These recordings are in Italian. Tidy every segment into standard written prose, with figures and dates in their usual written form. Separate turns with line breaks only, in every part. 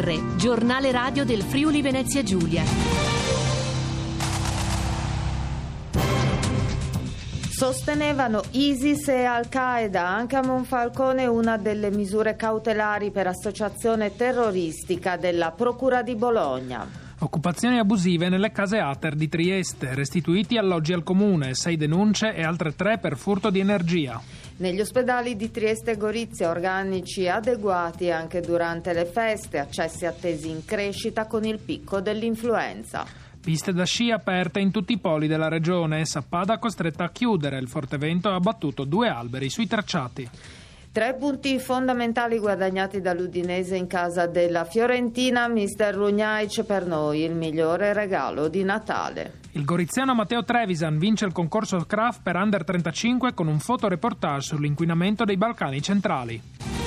GR, giornale radio del Friuli Venezia Giulia.
Sostenevano ISIS e Al-Qaeda. Anche a Monfalcone una delle misure cautelari per associazione terroristica della Procura di Bologna.
Occupazioni abusive nelle case Ater di Trieste, restituiti alloggi al comune, 6 denunce e altre 3 per furto di energia.
Negli ospedali di Trieste e Gorizia organici adeguati anche durante le feste, accessi attesi in crescita con il picco dell'influenza.
Piste da sci aperte in tutti i poli della regione, Sappada costretta a chiudere, il forte vento ha abbattuto 2 alberi sui tracciati.
3 punti fondamentali guadagnati dall'Udinese in casa della Fiorentina. Mister Lugnaic, per noi il migliore regalo di Natale.
Il goriziano Matteo Trevisan vince il concorso Craft per Under 35 con un fotoreportage sull'inquinamento dei Balcani centrali.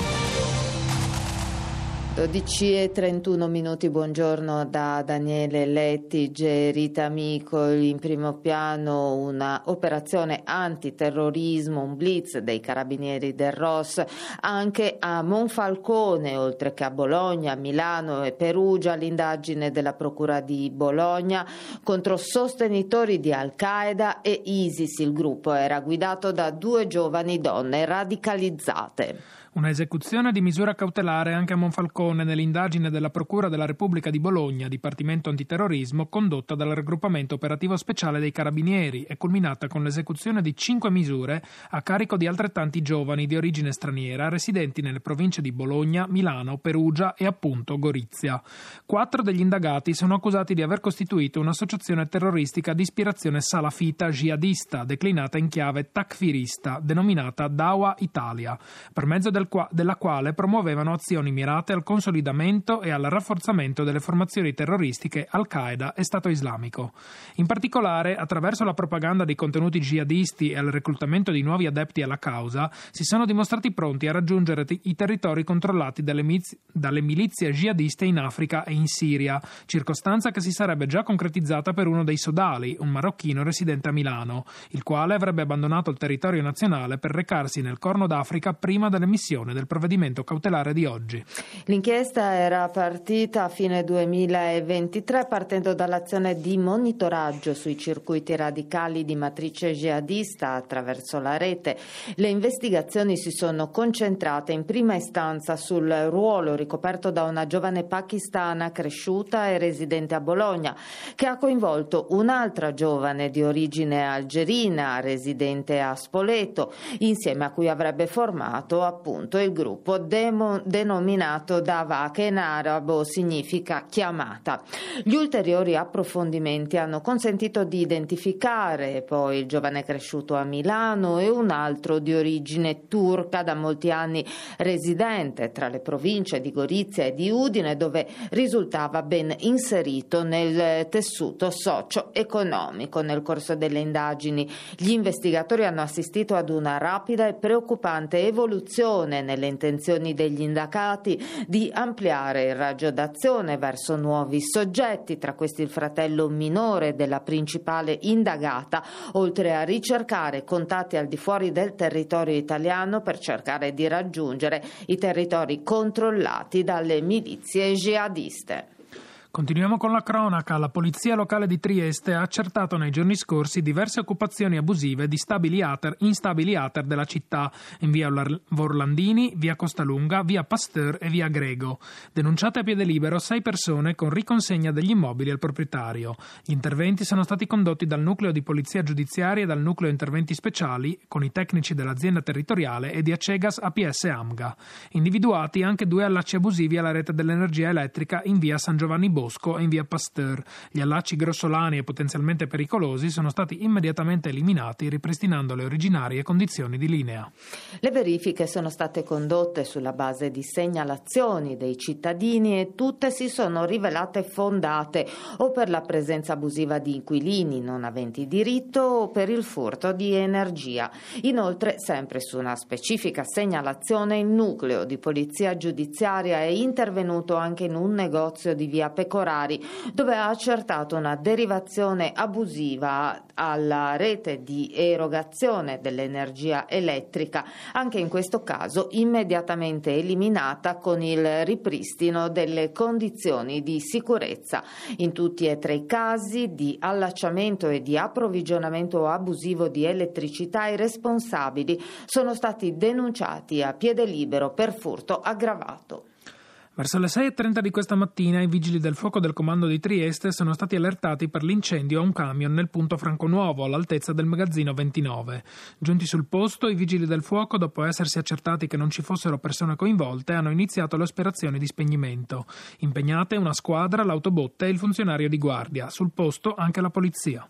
12:31, buongiorno da Daniele Lettige, Rita Amico. In primo piano una operazione antiterrorismo, un blitz dei carabinieri del ROS anche a Monfalcone, oltre che a Bologna, Milano e Perugia. L'indagine della Procura di Bologna contro sostenitori di Al-Qaeda e ISIS. Il gruppo era guidato da 2 giovani donne radicalizzate.
Una esecuzione di misura cautelare anche a Monfalcone nell'indagine della Procura della Repubblica di Bologna, Dipartimento Antiterrorismo, condotta dal raggruppamento operativo speciale dei Carabinieri e culminata con l'esecuzione di 5 misure a carico di altrettanti giovani di origine straniera residenti nelle province di Bologna, Milano, Perugia e appunto Gorizia. 4 degli indagati sono accusati di aver costituito un'associazione terroristica di ispirazione salafita jihadista, declinata in chiave takfirista, denominata Dawa Italia, per mezzo della quale promuovevano azioni mirate al consolidamento e al rafforzamento delle formazioni terroristiche Al-Qaeda e Stato Islamico. In particolare, attraverso la propaganda di contenuti jihadisti e il reclutamento di nuovi adepti alla causa, si sono dimostrati pronti a raggiungere i territori controllati dalle milizie jihadiste in Africa e in Siria, circostanza che si sarebbe già concretizzata per uno dei sodali, un marocchino residente a Milano, il quale avrebbe abbandonato il territorio nazionale per recarsi nel Corno d'Africa prima delle missioni del provvedimento cautelare di oggi.
L'inchiesta era partita a fine 2023 partendo dall'azione di monitoraggio sui circuiti radicali di matrice jihadista attraverso la rete. Le investigazioni si sono concentrate in prima istanza sul ruolo ricoperto da una giovane pakistana cresciuta e residente a Bologna, che ha coinvolto un'altra giovane di origine algerina residente a Spoleto, insieme a cui avrebbe formato appunto il gruppo denominato Dava, che in arabo significa chiamata. Gli ulteriori approfondimenti hanno consentito di identificare poi il giovane cresciuto a Milano e un altro di origine turca da molti anni residente tra le province di Gorizia e di Udine, dove risultava ben inserito nel tessuto socio-economico. Nel corso delle indagini gli investigatori hanno assistito ad una rapida e preoccupante evoluzione nelle intenzioni degli indagati di ampliare il raggio d'azione verso nuovi soggetti, tra questi il fratello minore della principale indagata, oltre a ricercare contatti al di fuori del territorio italiano per cercare di raggiungere i territori controllati dalle milizie jihadiste.
Continuiamo con la cronaca. La polizia locale di Trieste ha accertato nei giorni scorsi diverse occupazioni abusive di instabili Ater della città, in via Vorlandini, via Costalunga, via Pasteur e via Grego. Denunciate a piede libero 6 persone con riconsegna degli immobili al proprietario. Gli interventi sono stati condotti dal nucleo di polizia giudiziaria e dal nucleo interventi speciali con i tecnici dell'azienda territoriale e di Acegas APS Amga. Individuati anche 2 allacci abusivi alla rete dell'energia elettrica in via San Giovanni Bosco e in via Pasteur. Gli allacci grossolani e potenzialmente pericolosi sono stati immediatamente eliminati, ripristinando le originarie condizioni di linea.
Le verifiche sono state condotte sulla base di segnalazioni dei cittadini e tutte si sono rivelate fondate o per la presenza abusiva di inquilini non aventi diritto o per il furto di energia. Inoltre, sempre su una specifica segnalazione, il nucleo di polizia giudiziaria è intervenuto anche in un negozio di via Pecorino Pecorari, dove ha accertato una derivazione abusiva alla rete di erogazione dell'energia elettrica, anche in questo caso immediatamente eliminata con il ripristino delle condizioni di sicurezza. In tutti e tre i casi di allacciamento e di approvvigionamento abusivo di elettricità, i responsabili sono stati denunciati a piede libero per furto aggravato.
Verso le 6:30 di questa mattina i vigili del fuoco del comando di Trieste sono stati allertati per l'incendio a un camion nel punto Franconuovo, all'altezza del magazzino 29. Giunti sul posto, i vigili del fuoco, dopo essersi accertati che non ci fossero persone coinvolte, hanno iniziato le operazioni di spegnimento. Impegnate una squadra, l'autobotte e il funzionario di guardia. Sul posto anche la polizia.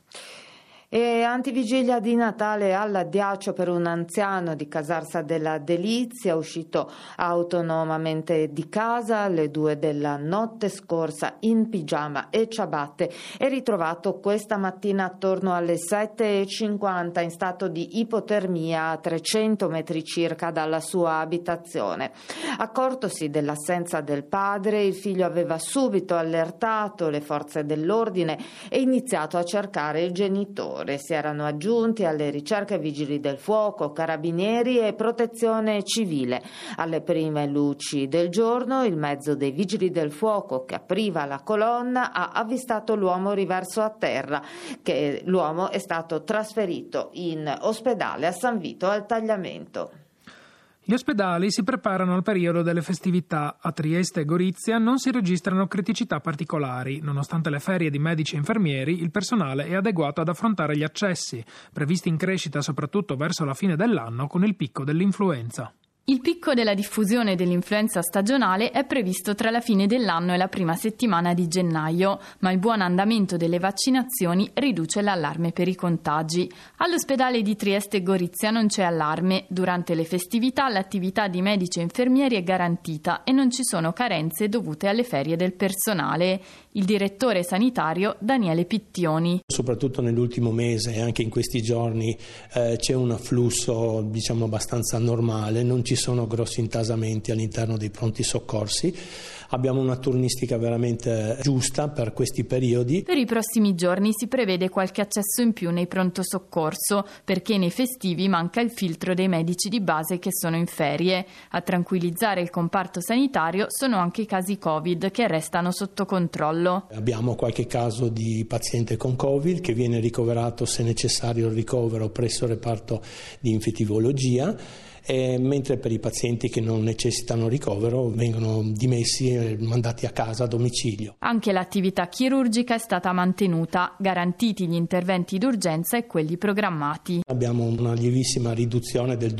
E antivigilia di Natale all'addiaccio per un anziano di Casarsa della Delizia, uscito autonomamente di casa alle 2 della notte scorsa in pigiama e ciabatte e ritrovato questa mattina attorno alle 7:50 in stato di ipotermia a 300 metri circa dalla sua abitazione. Accortosi dell'assenza del padre, il figlio aveva subito allertato le forze dell'ordine e iniziato a cercare il genitore. Si erano aggiunti alle ricerche vigili del fuoco, carabinieri e protezione civile. Alle prime luci del giorno il mezzo dei vigili del fuoco che apriva la colonna ha avvistato l'uomo riverso a terra, che l'uomo è stato trasferito in ospedale a San Vito al Tagliamento.
Gli ospedali si preparano al periodo delle festività. A Trieste e Gorizia non si registrano criticità particolari. Nonostante le ferie di medici e infermieri, il personale è adeguato ad affrontare gli accessi, previsti in crescita soprattutto verso la fine dell'anno con il picco dell'influenza.
Il picco della diffusione dell'influenza stagionale è previsto tra la fine dell'anno e la prima settimana di gennaio, ma il buon andamento delle vaccinazioni riduce l'allarme per i contagi. All'ospedale di Trieste e Gorizia non c'è allarme. Durante le festività l'attività di medici e infermieri è garantita e non ci sono carenze dovute alle ferie del personale. Il direttore sanitario Daniele Pittioni.
Soprattutto nell'ultimo mese e anche in questi giorni c'è un afflusso abbastanza normale, non ci sono grossi intasamenti all'interno dei pronti soccorsi. Abbiamo una turnistica veramente giusta per questi periodi.
Per i prossimi giorni si prevede qualche accesso in più nei pronto soccorso, perché nei festivi manca il filtro dei medici di base che sono in ferie. A tranquillizzare il comparto sanitario sono anche i casi Covid che restano sotto controllo.
Abbiamo qualche caso di paziente con Covid che viene ricoverato, se necessario, il ricovero presso il reparto di infettivologia. Mentre per i pazienti che non necessitano ricovero vengono dimessi e mandati a casa a domicilio.
Anche l'attività chirurgica è stata mantenuta, garantiti gli interventi d'urgenza e quelli programmati.
Abbiamo una lievissima riduzione del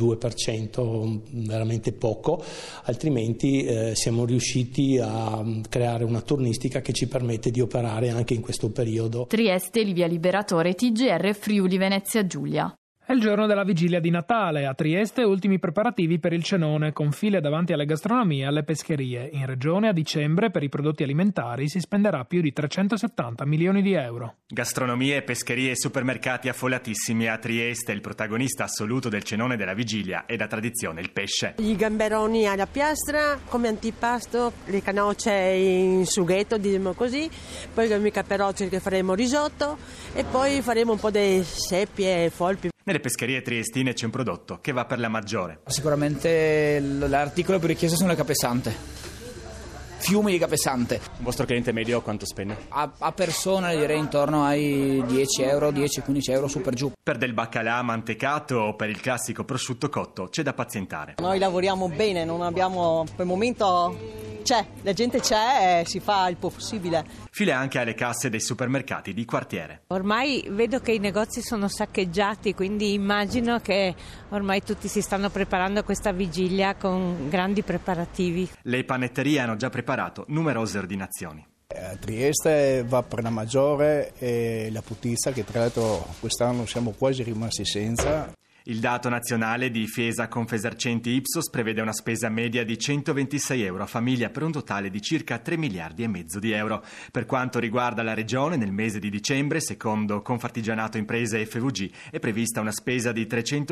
2%, veramente poco, altrimenti siamo riusciti a creare una turnistica che ci permette di operare anche in questo periodo.
Trieste, Livia Liberatore, TGR Friuli Venezia Giulia.
È il giorno della vigilia di Natale. A Trieste ultimi preparativi per il cenone, con file davanti alle gastronomie e alle pescherie. In regione a dicembre per i prodotti alimentari si spenderà più di 370 milioni di euro.
Gastronomie, pescherie e supermercati affollatissimi. A Trieste il protagonista assoluto del cenone della vigilia è da tradizione il pesce.
I gamberoni alla piastra come antipasto, le canocce in sughetto, diciamo così, poi i caperocci che faremo risotto e poi faremo un po' di seppie e folpi.
Nelle pescherie triestine c'è un prodotto che va per la maggiore.
Sicuramente l'articolo più richiesto sono le capesante. Fiumi di capesante.
Un vostro cliente medio quanto spende?
A persona direi intorno ai 10 euro, 10-15 euro su per giù.
Per del baccalà mantecato o per il classico prosciutto cotto c'è da pazientare.
Noi lavoriamo bene, non abbiamo per il momento. La gente c'è e si fa il possibile.
File anche alle casse dei supermercati di quartiere.
Ormai vedo che i negozi sono saccheggiati, quindi immagino che ormai tutti si stanno preparando a questa vigilia con grandi preparativi.
Le panetterie hanno già preparato numerose ordinazioni.
A Trieste va per la maggiore e la putizia, che tra l'altro quest'anno siamo quasi rimasti senza.
Il dato nazionale di Fiesa Confesercenti Ipsos prevede una spesa media di 126 euro a famiglia per un totale di circa 3 miliardi e mezzo di euro. Per quanto riguarda la regione, nel mese di dicembre, secondo Confartigianato Imprese FVG, è prevista una spesa di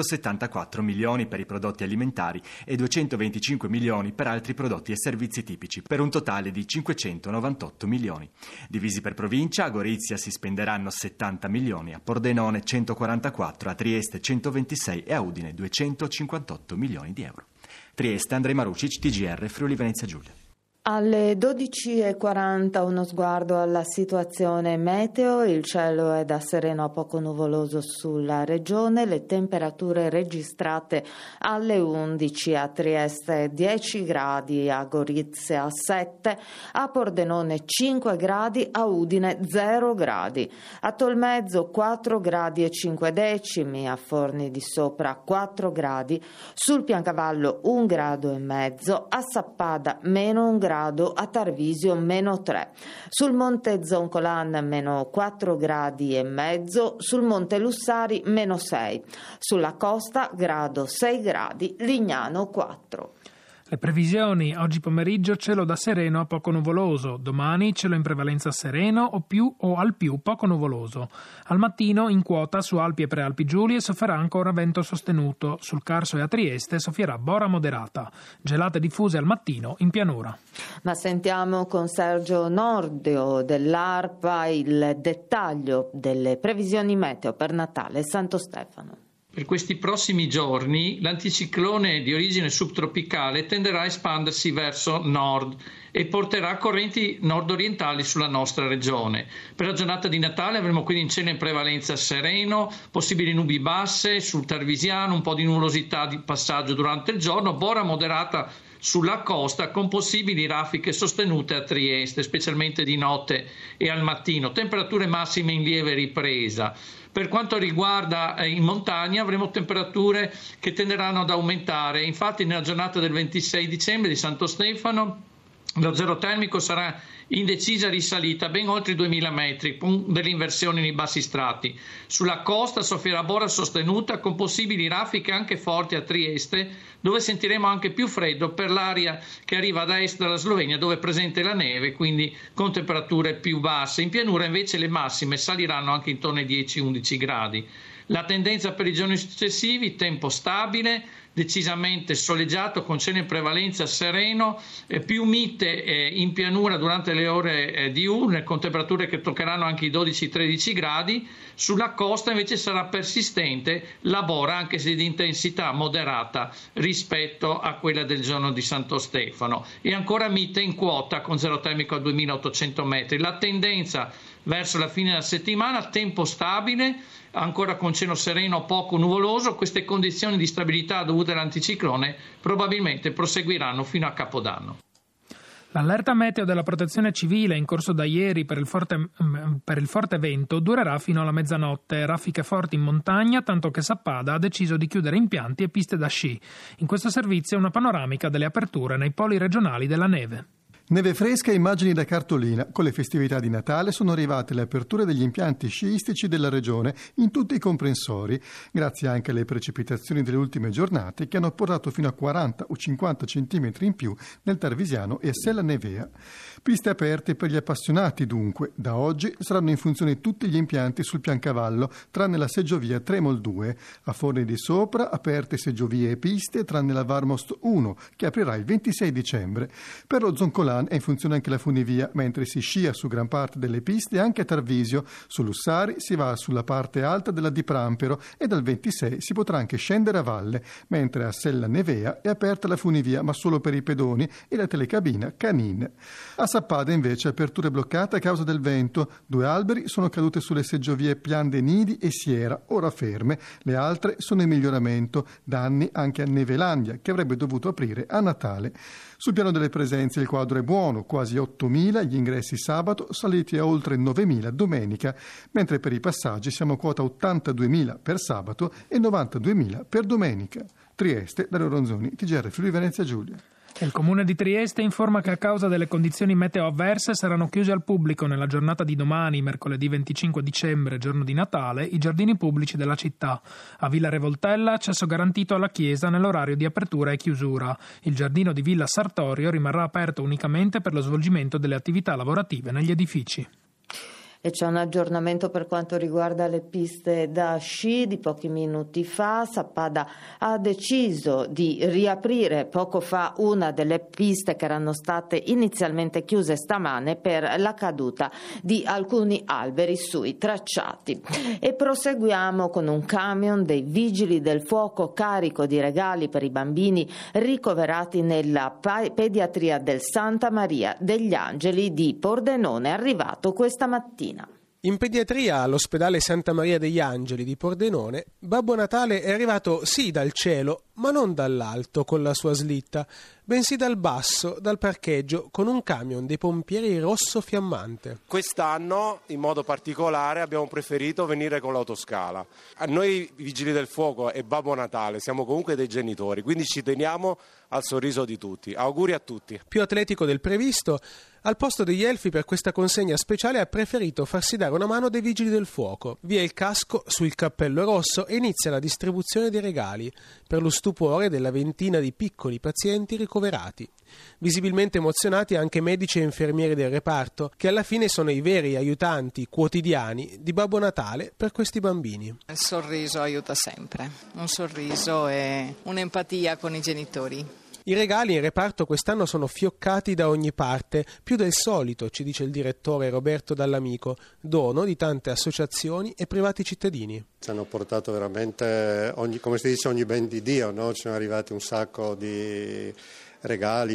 374 milioni per i prodotti alimentari e 225 milioni per altri prodotti e servizi tipici, per un totale di 598 milioni. Divisi per provincia, a Gorizia si spenderanno 70 milioni, a Pordenone 144, a Trieste 126 e a Udine 258 milioni di euro. Trieste, Andrej Marucic, TGR, Friuli Venezia Giulia.
Alle 12.40 uno sguardo alla situazione meteo. Il cielo è da sereno a poco nuvoloso sulla regione. Le temperature registrate alle 11 a Trieste 10 gradi, a Gorizia 7, a Pordenone 5 gradi, a Udine 0 gradi, a Tolmezzo 4 gradi e 5 decimi, a Forni di Sopra 4 gradi, sul Piancavallo 1 grado e mezzo, a Sappada meno 1 grado, a Tarvisio meno 3, sul Monte Zoncolan meno 4 gradi e mezzo, sul Monte Lussari meno 6, sulla costa grado 6 gradi, Lignano 4.
Le previsioni: oggi pomeriggio cielo da sereno a poco nuvoloso, domani cielo in prevalenza sereno o al più poco nuvoloso. Al mattino in quota su Alpi e Prealpi Giulie sofferà ancora vento sostenuto, sul Carso e a Trieste soffierà bora moderata, gelate diffuse al mattino in pianura.
Ma sentiamo con Sergio Nordio dell'ARPA il dettaglio delle previsioni meteo per Natale e Santo Stefano.
Per questi prossimi giorni l'anticiclone di origine subtropicale tenderà a espandersi verso nord e porterà correnti nord-orientali sulla nostra regione. Per la giornata di Natale avremo quindi in cielo in prevalenza sereno, possibili nubi basse sul Tarvisiano, un po' di nuvolosità di passaggio durante il giorno, bora moderata sulla costa con possibili raffiche sostenute a Trieste, specialmente di notte e al mattino, temperature massime in lieve ripresa. Per quanto riguarda in montagna avremo temperature che tenderanno ad aumentare, infatti nella giornata del 26 dicembre di Santo Stefano lo zero termico sarà in decisa risalita, ben oltre i 2000 metri, con delle inversioni nei bassi strati. Sulla costa soffierà bora sostenuta con possibili raffiche anche forti a Trieste, dove sentiremo anche più freddo per l'aria che arriva da est dalla Slovenia, dove è presente la neve, quindi con temperature più basse. In pianura invece le massime saliranno anche intorno ai 10-11 gradi. La tendenza per i giorni successivi: tempo stabile, decisamente soleggiato con cielo in prevalenza sereno, più mite in pianura durante le ore diurne, con temperature che toccheranno anche i 12-13 gradi. Sulla costa invece sarà persistente la bora, anche se di intensità moderata rispetto a quella del giorno di Santo Stefano, e ancora mite in quota con zero termico a 2800 metri. La tendenza verso la fine della settimana: tempo stabile, ancora con cielo sereno poco nuvoloso. Queste condizioni di stabilità dovute all'anticiclone probabilmente proseguiranno fino a Capodanno.
L'allerta meteo della Protezione Civile in corso da ieri per il forte vento durerà fino alla mezzanotte. Raffiche forti in montagna, tanto che Sappada ha deciso di chiudere impianti e piste da sci. In questo servizio una panoramica delle aperture nei poli regionali della neve.
Neve fresca e immagini da cartolina. Con le festività di Natale sono arrivate le aperture degli impianti sciistici della regione in tutti i comprensori, grazie anche alle precipitazioni delle ultime giornate che hanno portato fino a 40 o 50 centimetri in più nel Tarvisiano e a Sella Nevea. Piste aperte per gli appassionati dunque. Da oggi saranno in funzione tutti gli impianti sul Piancavallo, tranne la seggiovia Tremol 2. A Forni di Sopra aperte seggiovie e piste, tranne la Varmost 1, che aprirà il 26 dicembre. Per lo Zoncolan è in funzione anche la funivia, mentre si scia su gran parte delle piste anche a Tarvisio. Su Lussari si va sulla parte alta della di Prampero e dal 26 si potrà anche scendere a valle, mentre a Sella Nevea è aperta la funivia ma solo per i pedoni e la telecabina Canin. A Sappada invece aperture bloccate a causa del vento. 2 alberi sono cadute sulle seggiovie Pian de Nidi e Siera, ora ferme. Le altre sono in miglioramento. Danni anche a Nevelandia, che avrebbe dovuto aprire a Natale. Sul piano delle presenze il quadro è buono, quasi 8.000 gli ingressi sabato, saliti a oltre 9.000 domenica, mentre per i passaggi siamo a quota 82.000 per sabato e 92.000 per domenica. Trieste, Dario Ronzoni, TGR Friuli Venezia Giulia.
Il Comune di Trieste informa che a causa delle condizioni meteo avverse saranno chiusi al pubblico nella giornata di domani, mercoledì 25 dicembre, giorno di Natale, i giardini pubblici della città. A Villa Revoltella accesso garantito alla chiesa nell'orario di apertura e chiusura. Il giardino di Villa Sartorio rimarrà aperto unicamente per lo svolgimento delle attività lavorative negli edifici.
E c'è un aggiornamento per quanto riguarda le piste da sci. Di pochi minuti fa Sappada ha deciso di riaprire poco fa una delle piste che erano state inizialmente chiuse stamane per la caduta di alcuni alberi sui tracciati. E proseguiamo con un camion dei Vigili del Fuoco carico di regali per i bambini ricoverati nella pediatria del Santa Maria degli Angeli di Pordenone, arrivato questa mattina.
In pediatria all'ospedale Santa Maria degli Angeli di Pordenone, Babbo Natale è arrivato sì dal cielo, ma non dall'alto con la sua slitta, bensì dal basso, dal parcheggio, con un camion dei pompieri rosso fiammante.
Quest'anno, in modo particolare, abbiamo preferito venire con l'autoscala. A noi Vigili del Fuoco e Babbo Natale siamo comunque dei genitori, quindi ci teniamo al sorriso di tutti. Auguri a tutti.
Più atletico del previsto, al posto degli elfi per questa consegna speciale ha preferito farsi dare una mano dai Vigili del Fuoco. Via il casco, sul cappello rosso e inizia la distribuzione dei regali, per lo stupore della ventina di piccoli pazienti ricoverati. Visibilmente emozionati anche medici e infermieri del reparto, che alla fine sono i veri aiutanti quotidiani di Babbo Natale per questi bambini.
Il sorriso aiuta sempre, un sorriso e un'empatia con i genitori.
I regali in reparto quest'anno sono fioccati da ogni parte, più del solito, ci dice il direttore Roberto Dall'Amico, dono di tante associazioni e privati cittadini.
Ci hanno portato veramente, come si dice, ogni ben di Dio, no? Ci sono arrivati un sacco di regali,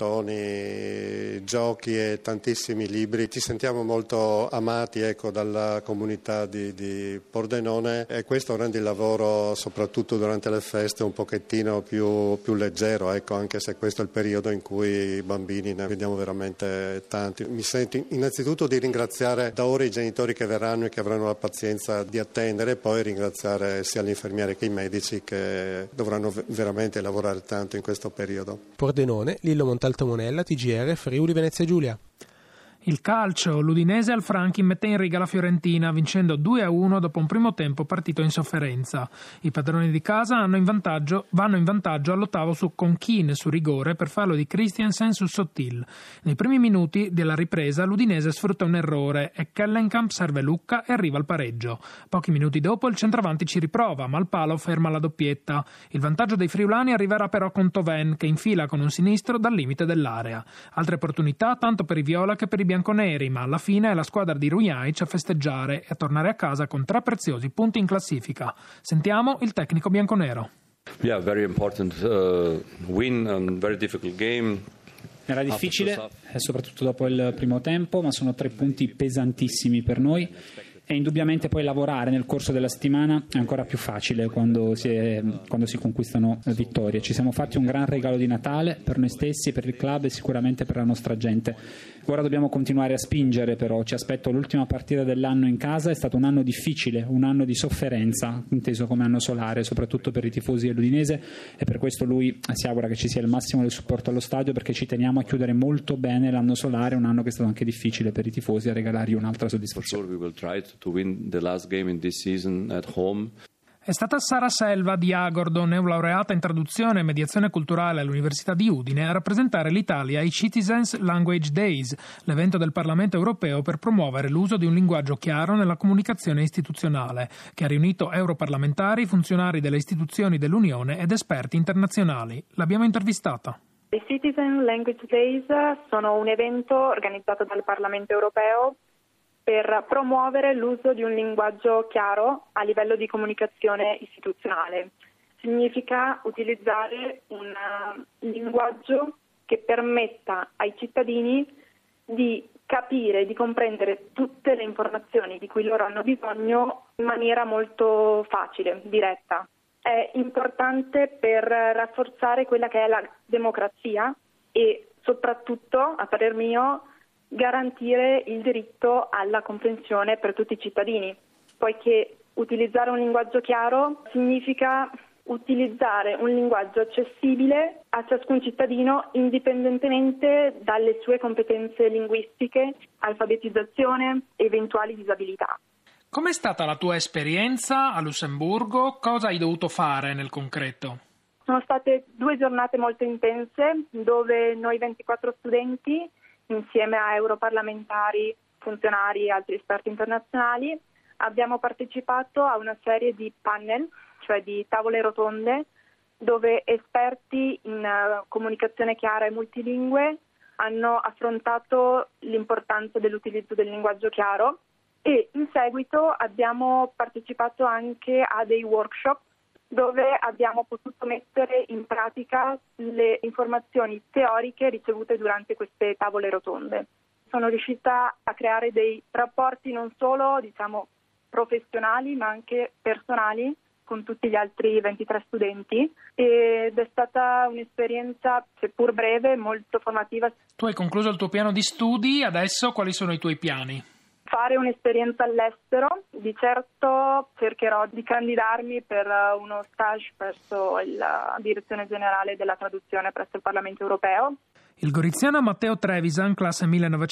panettoni, giochi e tantissimi libri. Ci sentiamo molto amati, dalla comunità di Pordenone, e questo rende il lavoro, soprattutto durante le feste, un pochettino più leggero, anche se questo è il periodo in cui i bambini ne vediamo veramente tanti. Mi sento innanzitutto di ringraziare da ora i genitori che verranno e che avranno la pazienza di attendere, e poi ringraziare sia gli infermieri che i medici che dovranno veramente lavorare tanto in questo periodo.
Pordenone, Lillo Montalto Monella, TGR, Friuli Venezia Giulia.
Il calcio, l'Udinese al Franchi mette in riga la Fiorentina, vincendo 2-1 dopo un primo tempo partito in sofferenza. I padroni di casa vanno in vantaggio all'ottavo con Keane su rigore per fallo di Christiansen su Sottil. Nei primi minuti della ripresa l'Udinese sfrutta un errore e Kellenkamp serve Lucca e arriva al pareggio. Pochi minuti dopo il centravanti ci riprova, ma il palo ferma la doppietta. Il vantaggio dei friulani arriverà però con Toven, che infila con un sinistro dal limite dell'area. Altre opportunità tanto per i viola che per i bianconeri, ma alla fine è la squadra di Rujaic a festeggiare e a tornare a casa con 3 preziosi punti in classifica. Sentiamo il tecnico bianconero.
Yeah, very important win and very difficult game.
Era difficile, soprattutto dopo il primo tempo, ma sono 3 punti pesantissimi per noi. E indubbiamente poi lavorare nel corso della settimana è ancora più facile quando si conquistano vittorie. Ci siamo fatti un gran regalo di Natale per noi stessi, per il club e sicuramente per la nostra gente. Ora dobbiamo continuare a spingere, però ci aspetto l'ultima partita dell'anno in casa. È stato un anno difficile, un anno di sofferenza, inteso come anno solare, soprattutto per i tifosi dell'Udinese, e per questo lui si augura che ci sia il massimo del supporto allo stadio, perché ci teniamo a chiudere molto bene l'anno solare, un anno che è stato anche difficile per i tifosi, a regalargli un'altra soddisfazione.
To win the last game in this season at home.
È stata Sara Selva di Agordo, neolaureata in traduzione e mediazione culturale all'Università di Udine, a rappresentare l'Italia ai Citizens Language Days, l'evento del Parlamento europeo per promuovere l'uso di un linguaggio chiaro nella comunicazione istituzionale, che ha riunito europarlamentari, funzionari delle istituzioni dell'Unione ed esperti internazionali. L'abbiamo intervistata.
I Citizen Language Days sono un evento organizzato dal Parlamento europeo per promuovere l'uso di un linguaggio chiaro a livello di comunicazione istituzionale. Significa utilizzare un linguaggio che permetta ai cittadini di capire, di comprendere tutte le informazioni di cui loro hanno bisogno in maniera molto facile, diretta. È importante per rafforzare quella che è la democrazia e soprattutto, a parer mio, garantire il diritto alla comprensione per tutti i cittadini, poiché utilizzare un linguaggio chiaro significa utilizzare un linguaggio accessibile a ciascun cittadino indipendentemente dalle sue competenze linguistiche, alfabetizzazione e eventuali disabilità.
Com'è stata la tua esperienza a Lussemburgo? Cosa hai dovuto fare nel concreto?
Sono state 2 giornate molto intense dove noi 24 studenti, insieme a europarlamentari, funzionari e altri esperti internazionali, abbiamo partecipato a una serie di panel, cioè di tavole rotonde, dove esperti in comunicazione chiara e multilingue hanno affrontato l'importanza dell'utilizzo del linguaggio chiaro e in seguito abbiamo partecipato anche a dei workshop dove abbiamo potuto mettere in pratica le informazioni teoriche ricevute durante queste tavole rotonde. Sono riuscita a creare dei rapporti non solo, professionali, ma anche personali con tutti gli altri 23 studenti ed è stata un'esperienza, seppur breve, molto formativa.
Tu hai concluso il tuo piano di studi, adesso quali sono i tuoi piani?
Fare un'esperienza all'estero, di certo cercherò di candidarmi per uno stage presso la Direzione Generale della Traduzione presso il Parlamento Europeo.
Il goriziano Matteo Trevisan, classe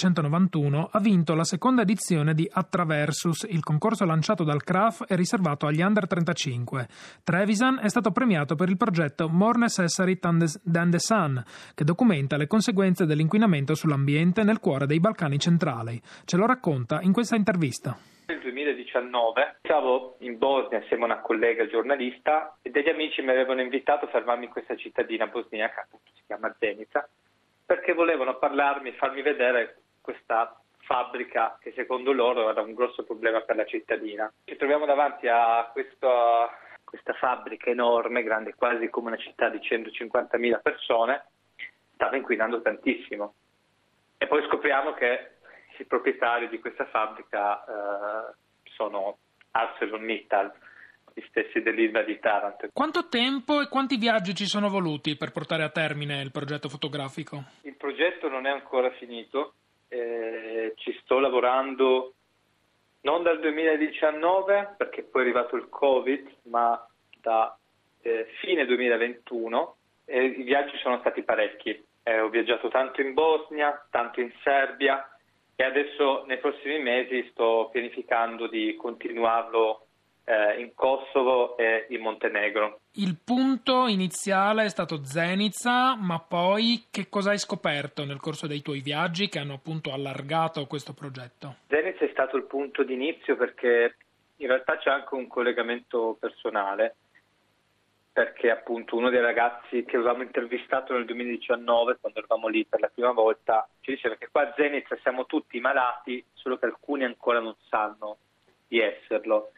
1991, ha vinto la seconda edizione di Attraversus, il concorso lanciato dal CRAF e riservato agli Under 35. Trevisan è stato premiato per il progetto More Necessary Than the Sun, che documenta le conseguenze dell'inquinamento sull'ambiente nel cuore dei Balcani centrali. Ce lo racconta in questa intervista.
Nel 2019 stavo in Bosnia assieme a una collega giornalista e degli amici mi avevano invitato a fermarmi in questa cittadina bosniaca, appunto si chiama Zenica, perché volevano parlarmi, farmi vedere questa fabbrica che secondo loro era un grosso problema per la cittadina. Ci troviamo davanti a questa fabbrica enorme, grande quasi come una città di 150.000 persone, stava inquinando tantissimo. E poi scopriamo che il proprietario di questa fabbrica sono ArcelorMittal, gli stessi dell'Ilva di Taranto.
Quanto tempo e quanti viaggi ci sono voluti per portare a termine il progetto fotografico?
Il progetto non è ancora finito, ci sto lavorando non dal 2019 perché poi è arrivato il Covid, ma da fine 2021 e i viaggi sono stati parecchi. Ho viaggiato tanto in Bosnia, tanto in Serbia e adesso nei prossimi mesi sto pianificando di continuarlo in Kosovo e in Montenegro.
Il punto iniziale è stato Zenica, ma poi che cosa hai scoperto nel corso dei tuoi viaggi che hanno appunto allargato questo progetto?
Zenica è stato il punto di inizio perché in realtà c'è anche un collegamento personale, perché appunto uno dei ragazzi che avevamo intervistato nel 2019, quando eravamo lì per la prima volta, ci diceva che qua a Zenica siamo tutti malati, solo che alcuni ancora non sanno di esserlo.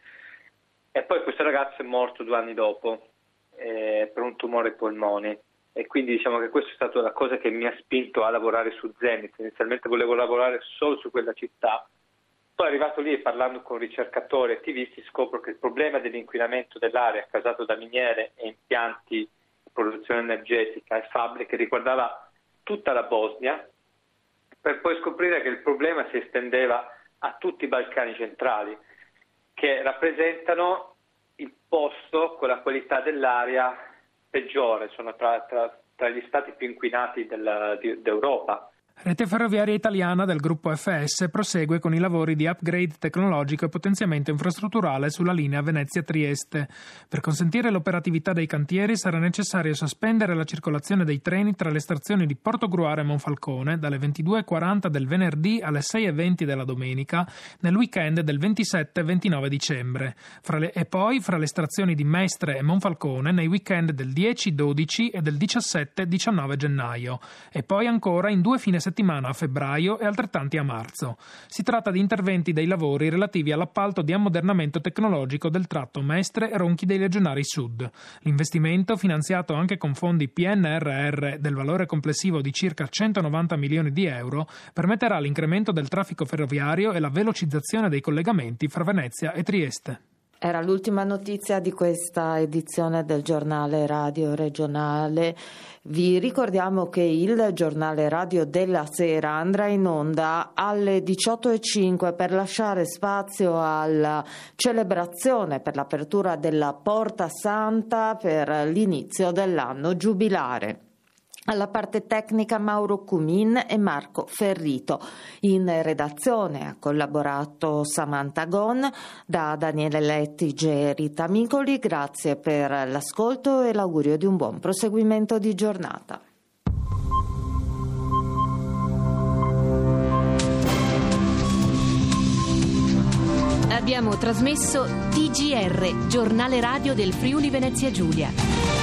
E poi questo ragazzo è morto 2 anni dopo per un tumore ai polmoni e quindi diciamo che questa è stata la cosa che mi ha spinto a lavorare su Zenica. Inizialmente volevo lavorare solo su quella città, poi arrivato lì e parlando con ricercatori e attivisti scopro che il problema dell'inquinamento dell'aria causato da miniere e impianti di produzione energetica e fabbriche riguardava tutta la Bosnia, per poi scoprire che il problema si estendeva a tutti i Balcani centrali, che rappresentano il posto con la qualità dell'aria peggiore, sono tra gli stati più inquinati d'Europa.
Rete Ferroviaria Italiana del gruppo FS prosegue con i lavori di upgrade tecnologico e potenziamento infrastrutturale sulla linea Venezia-Trieste. Per consentire l'operatività dei cantieri sarà necessario sospendere la circolazione dei treni tra le stazioni di Portogruaro e Monfalcone dalle 22:40 del venerdì alle 6:20 della domenica nel weekend del 27-29 dicembre e poi fra le stazioni di Mestre e Monfalcone nei weekend del 10-12 e del 17-19 gennaio e poi ancora in 2 fine settimana a febbraio e altrettanti a marzo. Si tratta di interventi dei lavori relativi all'appalto di ammodernamento tecnologico del tratto Mestre-Ronchi dei Legionari Sud. L'investimento, finanziato anche con fondi PNRR del valore complessivo di circa 190 milioni di euro, permetterà l'incremento del traffico ferroviario e la velocizzazione dei collegamenti fra Venezia e Trieste.
Era l'ultima notizia di questa edizione del giornale radio regionale. Vi ricordiamo che il giornale radio della sera andrà in onda alle 18:05 per lasciare spazio alla celebrazione per l'apertura della Porta Santa per l'inizio dell'anno giubilare. Alla parte tecnica Mauro Cumin e Marco Ferrito. In redazione ha collaborato Samantha Gon, da Daniele Lettige e Rita Micoli. Grazie per l'ascolto e l'augurio di un buon proseguimento di giornata.
Abbiamo trasmesso TGR, giornale radio del Friuli Venezia Giulia.